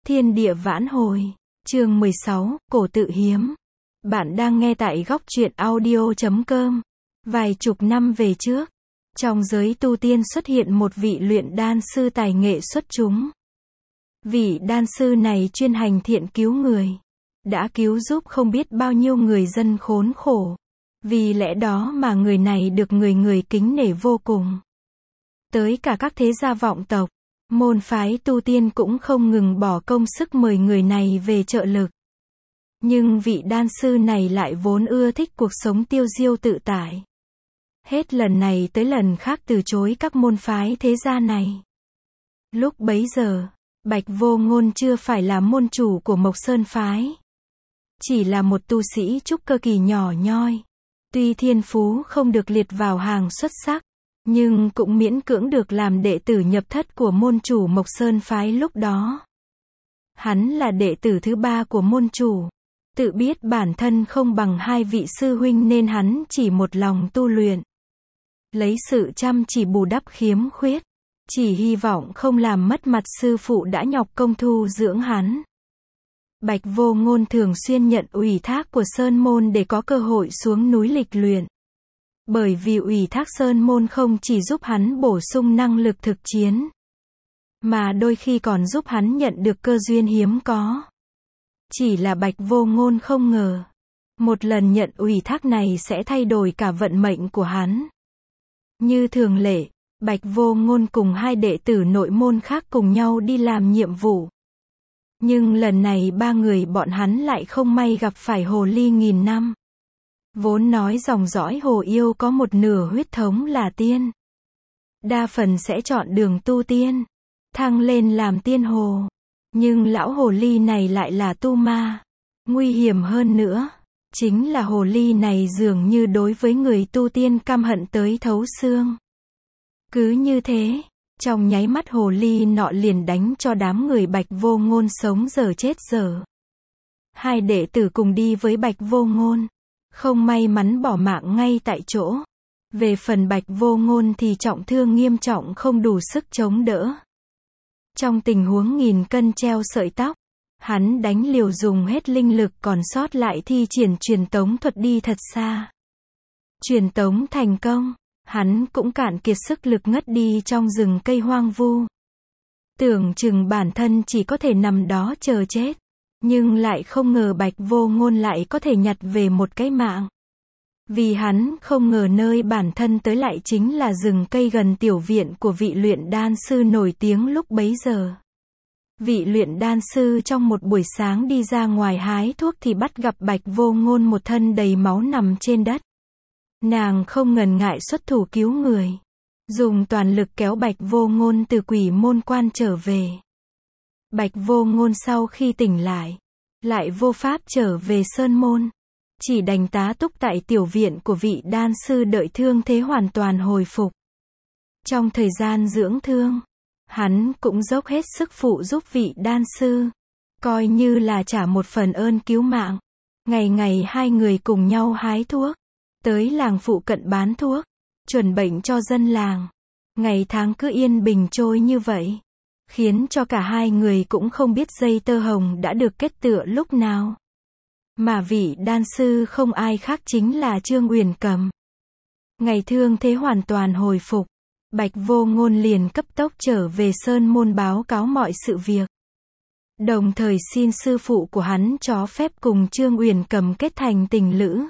Thiên địa vãn hồi. Chương 16, Cổ tự hiếm. Bạn đang nghe tại góc truyện audio.com. Vài chục năm về trước, trong giới tu tiên xuất hiện một vị luyện đan sư tài nghệ xuất chúng. Vị đan sư này chuyên hành thiện cứu người, đã cứu giúp không biết bao nhiêu người dân khốn khổ. Vì lẽ đó mà người này được người người kính nể vô cùng. Tới cả các thế gia vọng tộc, môn phái tu tiên cũng không ngừng bỏ công sức mời người này về trợ lực. Nhưng vị đan sư này lại vốn ưa thích cuộc sống tiêu diêu tự tại. Hết lần này tới lần khác từ chối các môn phái thế gia này. Lúc bấy giờ, Bạch Vô Ngôn chưa phải là môn chủ của Mộc Sơn phái. Chỉ là một tu sĩ trúc cơ kỳ nhỏ nhoi. Tuy thiên phú không được liệt vào hàng xuất sắc, nhưng cũng miễn cưỡng được làm đệ tử nhập thất của môn chủ Mộc Sơn phái lúc đó. Hắn là đệ tử thứ ba của môn chủ. Tự biết bản thân không bằng hai vị sư huynh nên hắn chỉ một lòng tu luyện. Lấy sự chăm chỉ bù đắp khiếm khuyết. Chỉ hy vọng không làm mất mặt sư phụ đã nhọc công thu dưỡng hắn. Bạch Vô Ngôn thường xuyên nhận ủy thác của Sơn Môn để có cơ hội xuống núi lịch luyện. Bởi vì ủy thác Sơn Môn không chỉ giúp hắn bổ sung năng lực thực chiến, mà đôi khi còn giúp hắn nhận được cơ duyên hiếm có. Chỉ là Bạch Vô Ngôn không ngờ, một lần nhận ủy thác này sẽ thay đổi cả vận mệnh của hắn. Như thường lệ, Bạch Vô Ngôn cùng hai đệ tử nội môn khác cùng nhau đi làm nhiệm vụ. Nhưng lần này ba người bọn hắn lại không may gặp phải hồ ly nghìn năm. Vốn nói dòng dõi hồ yêu có một nửa huyết thống là tiên. Đa phần sẽ chọn đường tu tiên, thăng lên làm tiên hồ. Nhưng lão hồ ly này lại là tu ma. Nguy hiểm hơn nữa, chính là hồ ly này dường như đối với người tu tiên căm hận tới thấu xương. Cứ như thế, trong nháy mắt hồ ly nọ liền đánh cho đám người Bạch Vô Ngôn sống dở chết dở. Hai đệ tử cùng đi với Bạch Vô Ngôn, không may mắn bỏ mạng ngay tại chỗ. Về phần Bạch Vô Ngôn thì trọng thương nghiêm trọng không đủ sức chống đỡ. Trong tình huống nghìn cân treo sợi tóc, hắn đánh liều dùng hết linh lực còn sót lại thi triển truyền tống thuật đi thật xa. Truyền tống thành công, hắn cũng cạn kiệt sức lực ngất đi trong rừng cây hoang vu. Tưởng chừng bản thân chỉ có thể nằm đó chờ chết, nhưng lại không ngờ Bạch Vô Ngôn lại có thể nhặt về một cái mạng. Vì hắn không ngờ nơi bản thân tới lại chính là rừng cây gần tiểu viện của vị luyện đan sư nổi tiếng lúc bấy giờ. Vị luyện đan sư trong một buổi sáng đi ra ngoài hái thuốc thì bắt gặp Bạch Vô Ngôn một thân đầy máu nằm trên đất. Nàng không ngần ngại xuất thủ cứu người, dùng toàn lực kéo Bạch Vô Ngôn từ quỷ môn quan trở về. Bạch Vô Ngôn sau khi tỉnh lại vô pháp trở về Sơn Môn. Chỉ đành tá túc tại tiểu viện của vị đan sư đợi thương thế hoàn toàn hồi phục. Trong thời gian dưỡng thương, hắn cũng dốc hết sức phụ giúp vị đan sư, coi như là trả một phần ơn cứu mạng. Ngày ngày hai người cùng nhau hái thuốc, tới làng phụ cận bán thuốc, chuẩn bệnh cho dân làng. Ngày tháng cứ yên bình trôi như vậy, khiến cho cả hai người cũng không biết dây tơ hồng đã được kết tựa lúc nào. Mà vị đan sư không ai khác chính là Trương Uyển Cầm. Ngày thương thế hoàn toàn hồi phục, Bạch Vô Ngôn liền cấp tốc trở về Sơn Môn báo cáo mọi sự việc. Đồng thời xin sư phụ của hắn cho phép cùng Trương Uyển Cầm kết thành tình lữ.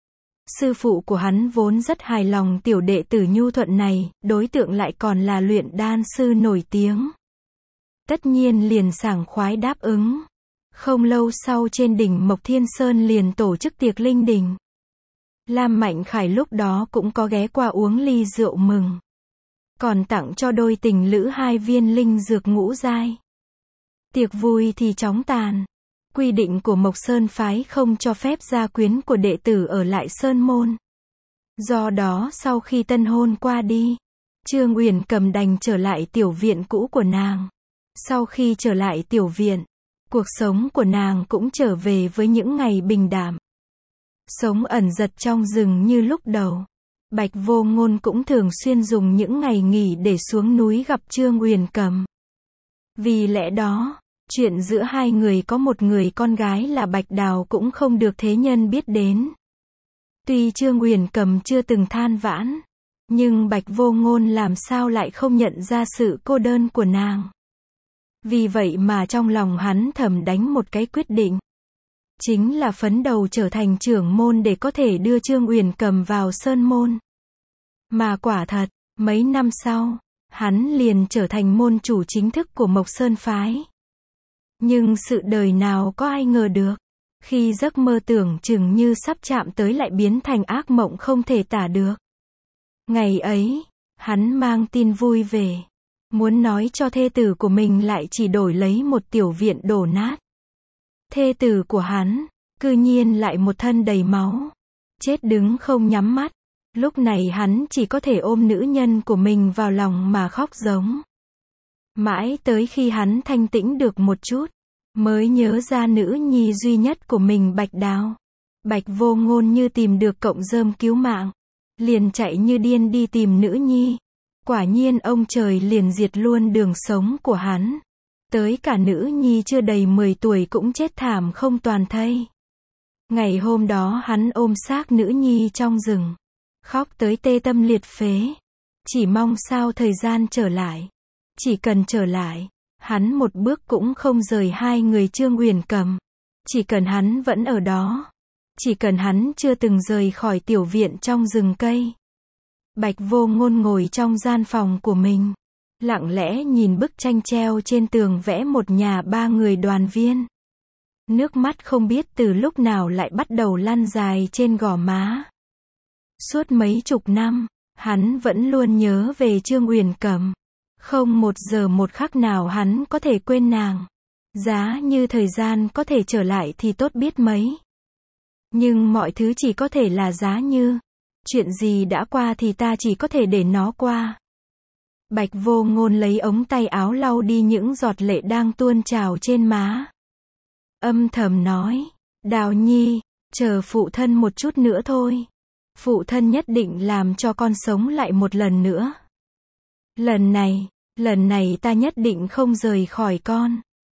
Sư phụ của hắn vốn rất hài lòng tiểu đệ tử nhu thuận này, đối tượng lại còn là luyện đan sư nổi tiếng. Tất nhiên liền sảng khoái đáp ứng. Không lâu sau trên đỉnh Mộc Thiên Sơn liền tổ chức tiệc linh đình. Lam Mạnh Khải lúc đó cũng có ghé qua uống ly rượu mừng. Còn tặng cho đôi tình lữ 2 viên linh dược ngũ giai. Tiệc vui thì chóng tàn. Quy định của Mộc Sơn phái không cho phép gia quyến của đệ tử ở lại Sơn Môn. Do đó sau khi tân hôn qua đi, Trương Uyển Cầm đành trở lại tiểu viện cũ của nàng. Sau khi trở lại tiểu viện, cuộc sống của nàng cũng trở về với những ngày bình đạm. Sống ẩn giật trong rừng như lúc đầu. Bạch Vô Ngôn cũng thường xuyên dùng những ngày nghỉ để xuống núi gặp Trương Uyển Cầm. Vì lẽ đó, Chuyện giữa hai người có một người con gái là Bạch Đào cũng không được thế nhân biết đến. Tuy Trương Uyển Cầm chưa từng than vãn, nhưng Bạch Vô Ngôn làm sao lại không nhận ra sự cô đơn của nàng. Vì vậy mà trong lòng hắn thầm đánh một cái quyết định. Chính là phấn đầu trở thành trưởng môn để có thể đưa Trương Uyển Cầm vào sơn môn. Mà quả thật, mấy năm sau, hắn liền trở thành môn chủ chính thức của Mộc Sơn Phái. Nhưng sự đời nào có ai ngờ được, khi giấc mơ tưởng chừng như sắp chạm tới lại biến thành ác mộng không thể tả được. Ngày ấy, hắn mang tin vui về, muốn nói cho thê tử của mình lại chỉ đổi lấy một tiểu viện đổ nát. Thê tử của hắn, cư nhiên lại một thân đầy máu, chết đứng không nhắm mắt. Lúc này hắn chỉ có thể ôm nữ nhân của mình vào lòng mà khóc giống. Mãi tới khi hắn thanh tĩnh được một chút, mới nhớ ra nữ nhi duy nhất của mình Bạch Đào. Bạch Vô Ngôn như tìm được cọng rơm cứu mạng, liền chạy như điên đi tìm nữ nhi. Quả nhiên ông trời liền diệt luôn đường sống của hắn. Tới cả nữ nhi chưa đầy 10 tuổi cũng chết thảm không toàn thây. Ngày hôm đó hắn ôm xác nữ nhi trong rừng, khóc tới tê tâm liệt phế. Chỉ mong sao thời gian trở lại. Chỉ cần trở lại, hắn một bước cũng không rời hai người Trương Uyển Cầm. Chỉ cần hắn vẫn ở đó. Chỉ cần hắn chưa từng rời khỏi tiểu viện trong rừng cây. Bạch Vô Ngôn ngồi trong gian phòng của mình, lặng lẽ nhìn bức tranh treo trên tường vẽ một nhà ba người đoàn viên. Nước mắt không biết từ lúc nào lại bắt đầu lăn dài trên gò má. Suốt mấy chục năm, hắn vẫn luôn nhớ về Trương Uyển Cầm. Không một giờ một khắc nào hắn có thể quên nàng. Giá như thời gian có thể trở lại thì tốt biết mấy. Nhưng mọi thứ chỉ có thể là giá như. Chuyện gì đã qua thì ta chỉ có thể để nó qua. Bạch Vô Ngôn lấy ống tay áo lau đi những giọt lệ đang tuôn trào trên má. Âm thầm nói, Đào Nhi, chờ phụ thân một chút nữa thôi. Phụ thân nhất định làm cho con sống lại một lần nữa. Lần này ta nhất định không rời khỏi con.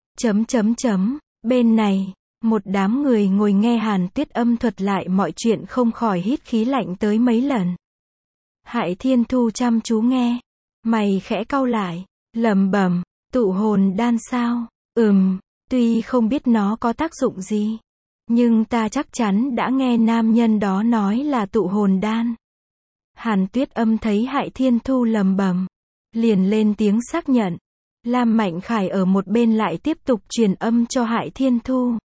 Bên này, một đám người ngồi nghe Hàn Tuyết Âm thuật lại mọi chuyện không khỏi hít khí lạnh tới mấy lần. Hại Thiên Thu chăm chú nghe, mày khẽ cau lại, lẩm bẩm, tụ hồn đan sao? Tuy không biết nó có tác dụng gì, nhưng ta chắc chắn đã nghe nam nhân đó nói là tụ hồn đan. Hàn Tuyết Âm thấy Hại Thiên Thu lẩm bẩm, liền lên tiếng xác nhận. Lam Mạnh Khải ở một bên lại tiếp tục truyền âm cho Hại Thiên Thu.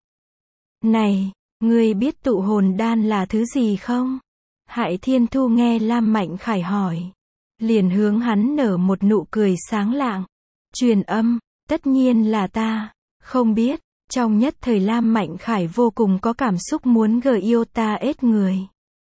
Này, ngươi biết tụ hồn đan là thứ gì không? Hại Thiên Thu nghe Lam Mạnh Khải hỏi, liền hướng hắn nở một nụ cười sáng lạng. Truyền âm, tất nhiên là ta, không biết. Trong nhất thời Lam Mạnh Khải vô cùng có cảm xúc muốn yêu ta ết người.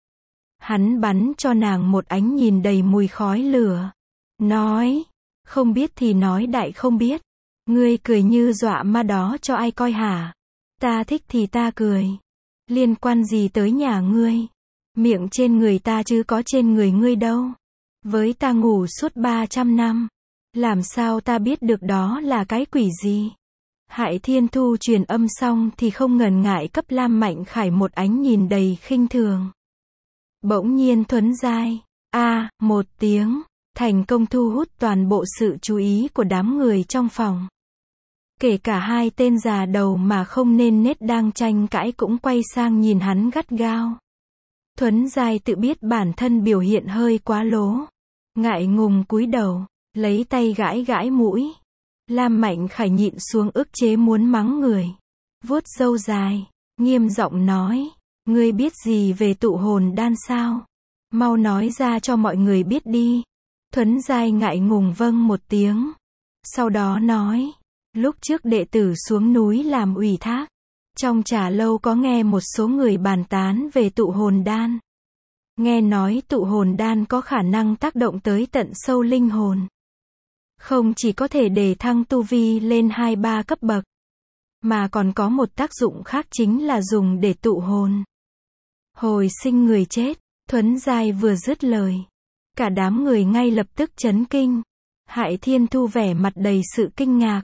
Hắn bắn cho nàng một ánh nhìn đầy mùi khói lửa. Nói, không biết thì nói đại không biết. Ngươi cười như dọa ma đó cho ai coi hả? Ta thích thì ta cười. Liên quan gì tới nhà ngươi? Miệng trên người ta chứ có trên người ngươi đâu. Với ta ngủ suốt 300 năm. Làm sao ta biết được đó là cái quỷ gì? Hại Thiên Thu truyền âm xong thì không ngần ngại cấp Lam Mạnh Khải một ánh nhìn đầy khinh thường. Bỗng nhiên Thuấn Giai, một tiếng, thành công thu hút toàn bộ sự chú ý của đám người trong phòng. Kể cả hai tên già đầu mà không nên nết đang tranh cãi cũng quay sang nhìn hắn gắt gao. Thuấn Giai tự biết bản thân biểu hiện hơi quá lố. Ngại ngùng cúi đầu, lấy tay gãi gãi mũi. Lam Mạnh Khải nhịn xuống ức chế muốn mắng người. Vuốt râu dài, nghiêm giọng nói, ngươi biết gì về tụ hồn đan sao? Mau nói ra cho mọi người biết đi. Thuấn Giai ngại ngùng vâng một tiếng. Sau đó nói, lúc trước đệ tử xuống núi làm ủy thác. Trong trà lâu có nghe một số người bàn tán về tụ hồn đan. Nghe nói tụ hồn đan có khả năng tác động tới tận sâu linh hồn. Không chỉ có thể đề thăng tu vi lên 2-3 cấp bậc, mà còn có một tác dụng khác chính là dùng để tụ hồn. Hồi sinh người chết. Thuấn Giai vừa dứt lời, cả đám người ngay lập tức chấn kinh. Hại Thiên Thu vẻ mặt đầy sự kinh ngạc.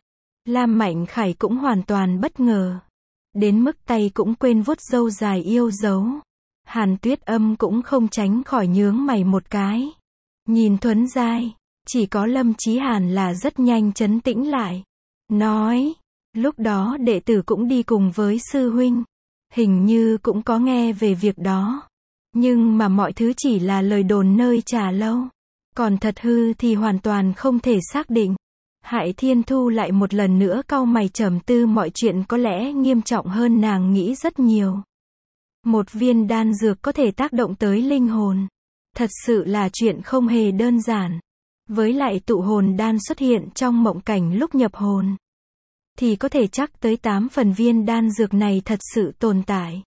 Lam Mạnh Khải cũng hoàn toàn bất ngờ. Đến mức tay cũng quên vuốt râu dài yêu dấu. Hàn Tuyết Âm cũng không tránh khỏi nhướng mày một cái. Nhìn Thuấn Giai, chỉ có Lâm Chí Hàn là rất nhanh trấn tĩnh lại. Nói, lúc đó đệ tử cũng đi cùng với sư huynh. Hình như cũng có nghe về việc đó. Nhưng mà mọi thứ chỉ là lời đồn nơi trà lâu. Còn thật hư thì hoàn toàn không thể xác định. Hại Thiên Thu lại một lần nữa cau mày trầm tư, mọi chuyện có lẽ nghiêm trọng hơn nàng nghĩ rất nhiều. Một viên đan dược có thể tác động tới linh hồn. Thật sự là chuyện không hề đơn giản. Với lại tụ hồn đan xuất hiện trong mộng cảnh lúc nhập hồn, thì có thể chắc tới 8 phần viên đan dược này thật sự tồn tại.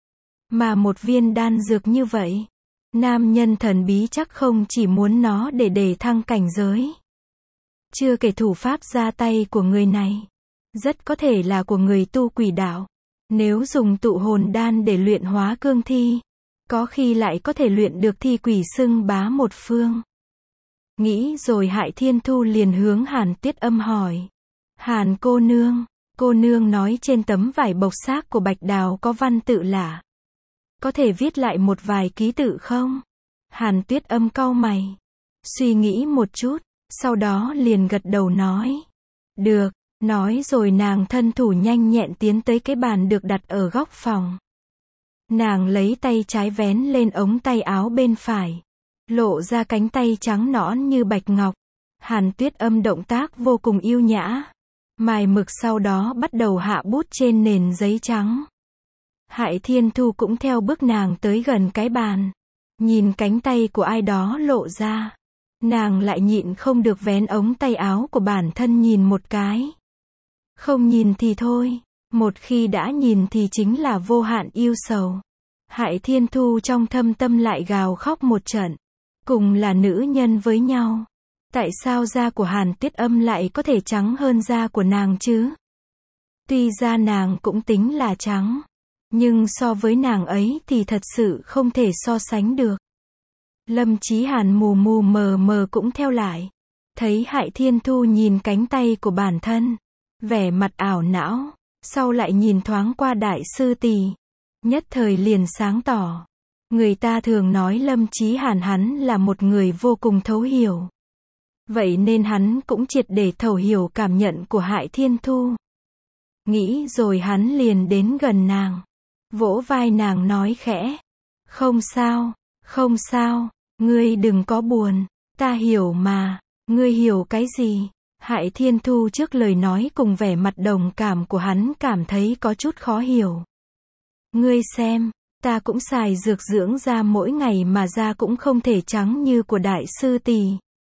Mà một viên đan dược như vậy, nam nhân thần bí chắc không chỉ muốn nó để thăng cảnh giới. Chưa kể thủ pháp ra tay của người này, rất có thể là của người tu quỷ đạo. Nếu dùng tụ hồn đan để luyện hóa cương thi, có khi lại có thể luyện được thi quỷ xưng bá một phương. Nghĩ rồi Hại Thiên Thu liền hướng Hàn Tuyết Âm hỏi. Hàn cô nương nói trên tấm vải bọc xác của Bạch Đào có văn tự lạ. Có thể viết lại một vài ký tự không? Hàn Tuyết Âm cau mày, suy nghĩ một chút, sau đó liền gật đầu nói. Được, nói rồi nàng thân thủ nhanh nhẹn tiến tới cái bàn được đặt ở góc phòng. Nàng lấy tay trái vén lên ống tay áo bên phải, lộ ra cánh tay trắng nõn như bạch ngọc. Hàn Tuyết Âm động tác vô cùng yêu nhã. Mài mực sau đó bắt đầu hạ bút trên nền giấy trắng. Hại Thiên Thu cũng theo bước nàng tới gần cái bàn. Nhìn cánh tay của ai đó lộ ra. Nàng lại nhịn không được vén ống tay áo của bản thân nhìn một cái. Không nhìn thì thôi, một khi đã nhìn thì chính là vô hạn yêu sầu. Hại Thiên Thu trong thâm tâm lại gào khóc một trận. Cùng là nữ nhân với nhau, tại sao da của Hàn Tuyết Âm lại có thể trắng hơn da của nàng chứ? Tuy da nàng cũng tính là trắng, nhưng so với nàng ấy thì thật sự không thể so sánh được. Lâm Chí Hàn mù mù mờ mờ cũng theo lại. Thấy Hại Thiên Thu nhìn cánh tay của bản thân, vẻ mặt ảo não, sau lại nhìn thoáng qua đại sư tỷ, nhất thời liền sáng tỏ. Người ta thường nói Lâm Chí Hàn hắn là một người vô cùng thấu hiểu. Vậy nên hắn cũng triệt để thấu hiểu cảm nhận của Hại Thiên Thu. Nghĩ rồi hắn liền đến gần nàng, vỗ vai nàng nói khẽ. Không sao, ngươi đừng có buồn, ta hiểu mà. Ngươi hiểu cái gì? Hại Thiên Thu trước lời nói cùng vẻ mặt đồng cảm của hắn cảm thấy có chút khó hiểu. Ngươi xem, ta cũng xài dược dưỡng da mỗi ngày mà da cũng không thể trắng như của đại sư tỷ.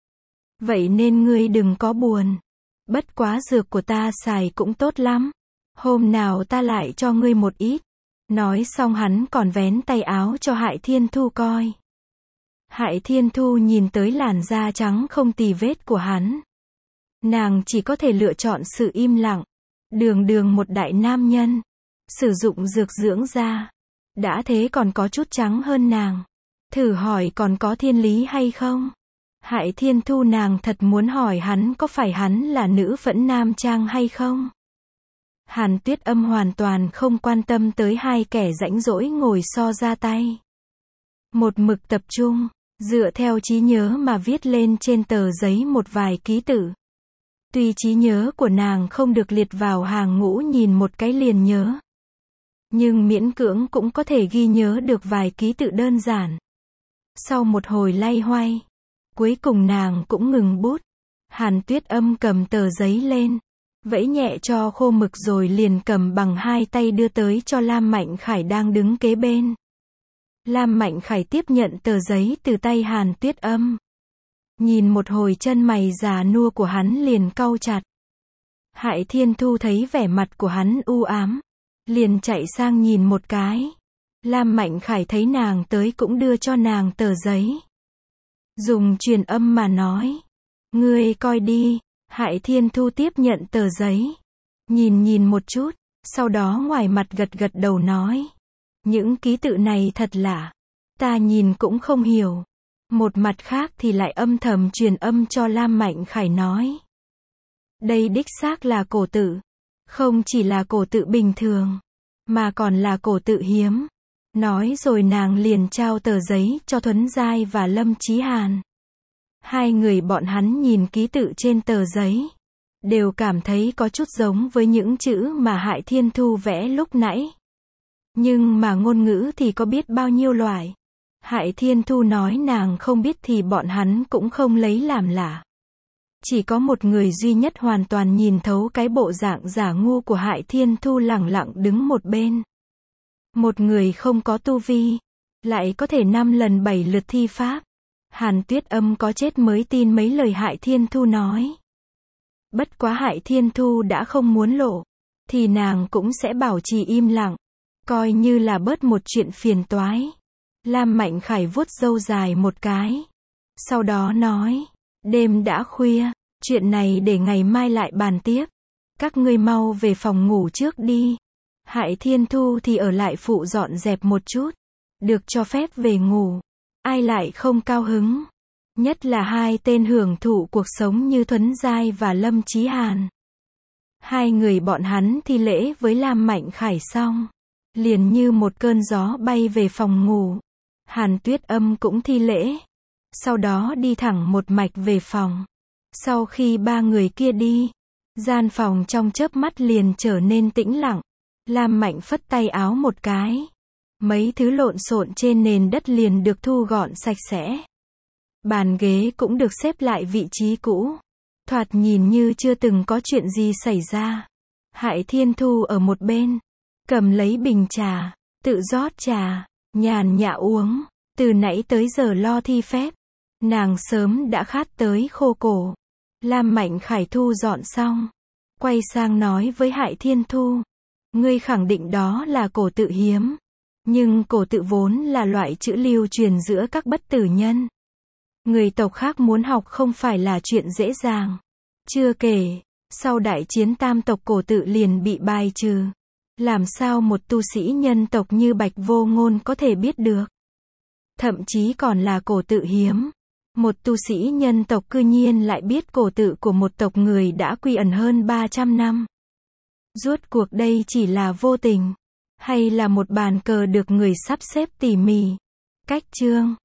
Vậy nên ngươi đừng có buồn. Bất quá dược của ta xài cũng tốt lắm. Hôm nào ta lại cho ngươi một ít. Nói xong hắn còn vén tay áo cho Hại Thiên Thu coi. Hại Thiên Thu nhìn tới làn da trắng không tì vết của hắn. Nàng chỉ có thể lựa chọn sự im lặng. Đường một đại nam nhân, sử dụng dược dưỡng da, đã thế còn có chút trắng hơn nàng. Thử hỏi còn có thiên lý hay không? Hại Thiên Thu nàng thật muốn hỏi hắn có phải hắn là nữ phẫn nam trang hay không? Hàn Tuyết Âm hoàn toàn không quan tâm tới hai kẻ rãnh rỗi ngồi so ra tay. Một mực tập trung, dựa theo trí nhớ mà viết lên trên tờ giấy một vài ký tự. Tuy trí nhớ của nàng không được liệt vào hàng ngũ nhìn một cái liền nhớ, nhưng miễn cưỡng cũng có thể ghi nhớ được vài ký tự đơn giản. Sau một hồi loay hoay, cuối cùng nàng cũng ngừng bút. Hàn Tuyết Âm cầm tờ giấy lên, vẫy nhẹ cho khô mực rồi liền cầm bằng hai tay đưa tới cho Lam Mạnh Khải đang đứng kế bên. Lam Mạnh Khải tiếp nhận tờ giấy từ tay Hàn Tuyết Âm. Nhìn một hồi chân mày già nua của hắn liền cau chặt. Hại Thiên Thu thấy vẻ mặt của hắn u ám, liền chạy sang nhìn một cái. Lam Mạnh Khải thấy nàng tới cũng đưa cho nàng tờ giấy. Dùng truyền âm mà nói. Ngươi coi đi. Hại Thiên Thu tiếp nhận tờ giấy. Nhìn một chút, sau đó ngoài mặt gật đầu nói. Những ký tự này thật lạ. Ta nhìn cũng không hiểu. Một mặt khác thì lại âm thầm truyền âm cho Lam Mạnh Khải nói. Đây đích xác là cổ tự. Không chỉ là cổ tự bình thường, mà còn là cổ tự hiếm. Nói rồi nàng liền trao tờ giấy cho Thuấn Giai và Lâm Chí Hàn. Hai người bọn hắn nhìn ký tự trên tờ giấy, đều cảm thấy có chút giống với những chữ mà Hại Thiên Thu vẽ lúc nãy. Nhưng mà ngôn ngữ thì có biết bao nhiêu loại. Hại Thiên Thu nói nàng không biết thì bọn hắn cũng không lấy làm lạ. Chỉ có một người duy nhất hoàn toàn nhìn thấu cái bộ dạng giả ngu của Hại Thiên Thu lẳng lặng đứng một bên. Một người không có tu vi, lại có thể 5 lần 7 lượt thi pháp. Hàn Tuyết Âm có chết mới tin mấy lời Hại Thiên Thu nói. Bất quá Hại Thiên Thu đã không muốn lộ, thì nàng cũng sẽ bảo trì im lặng, coi như là bớt một chuyện phiền toái. Lam Mạnh Khải vuốt râu dài một cái, sau đó nói, đêm đã khuya, chuyện này để ngày mai lại bàn tiếp. Các ngươi mau về phòng ngủ trước đi. Hại Thiên Thu thì ở lại phụ dọn dẹp một chút, được cho phép về ngủ. Ai lại không cao hứng? Nhất là hai tên hưởng thụ cuộc sống như Thuấn Giai và Lâm Chí Hàn. Hai người bọn hắn thi lễ với Lam Mạnh Khải xong, liền như một cơn gió bay về phòng ngủ. Hàn Tuyết Âm cũng thi lễ, sau đó đi thẳng một mạch về phòng. Sau khi ba người kia đi, gian phòng trong chớp mắt liền trở nên tĩnh lặng. Lam Mạnh phất tay áo một cái, mấy thứ lộn xộn trên nền đất liền được thu gọn sạch sẽ. Bàn ghế cũng được xếp lại vị trí cũ, thoạt nhìn như chưa từng có chuyện gì xảy ra. Hại Thiên Thu ở một bên, cầm lấy bình trà, tự rót trà, nhàn nhã uống. Từ nãy tới giờ lo thi phép, nàng sớm đã khát tới khô cổ. Lam Mạnh Khải thu dọn xong, quay sang nói với Hại Thiên Thu, ngươi khẳng định đó là cổ tự hiếm, nhưng cổ tự vốn là loại chữ lưu truyền giữa các bất tử nhân. Người tộc khác muốn học không phải là chuyện dễ dàng. Chưa kể, sau đại chiến tam tộc cổ tự liền bị bài trừ. Làm sao một tu sĩ nhân tộc như Bạch Vô Ngôn có thể biết được? Thậm chí còn là cổ tự hiếm. Một tu sĩ nhân tộc cư nhiên lại biết cổ tự của một tộc người đã quy ẩn hơn 300 năm. Rốt cuộc đây chỉ là vô tình, hay là một bàn cờ được người sắp xếp tỉ mỉ? Cách chương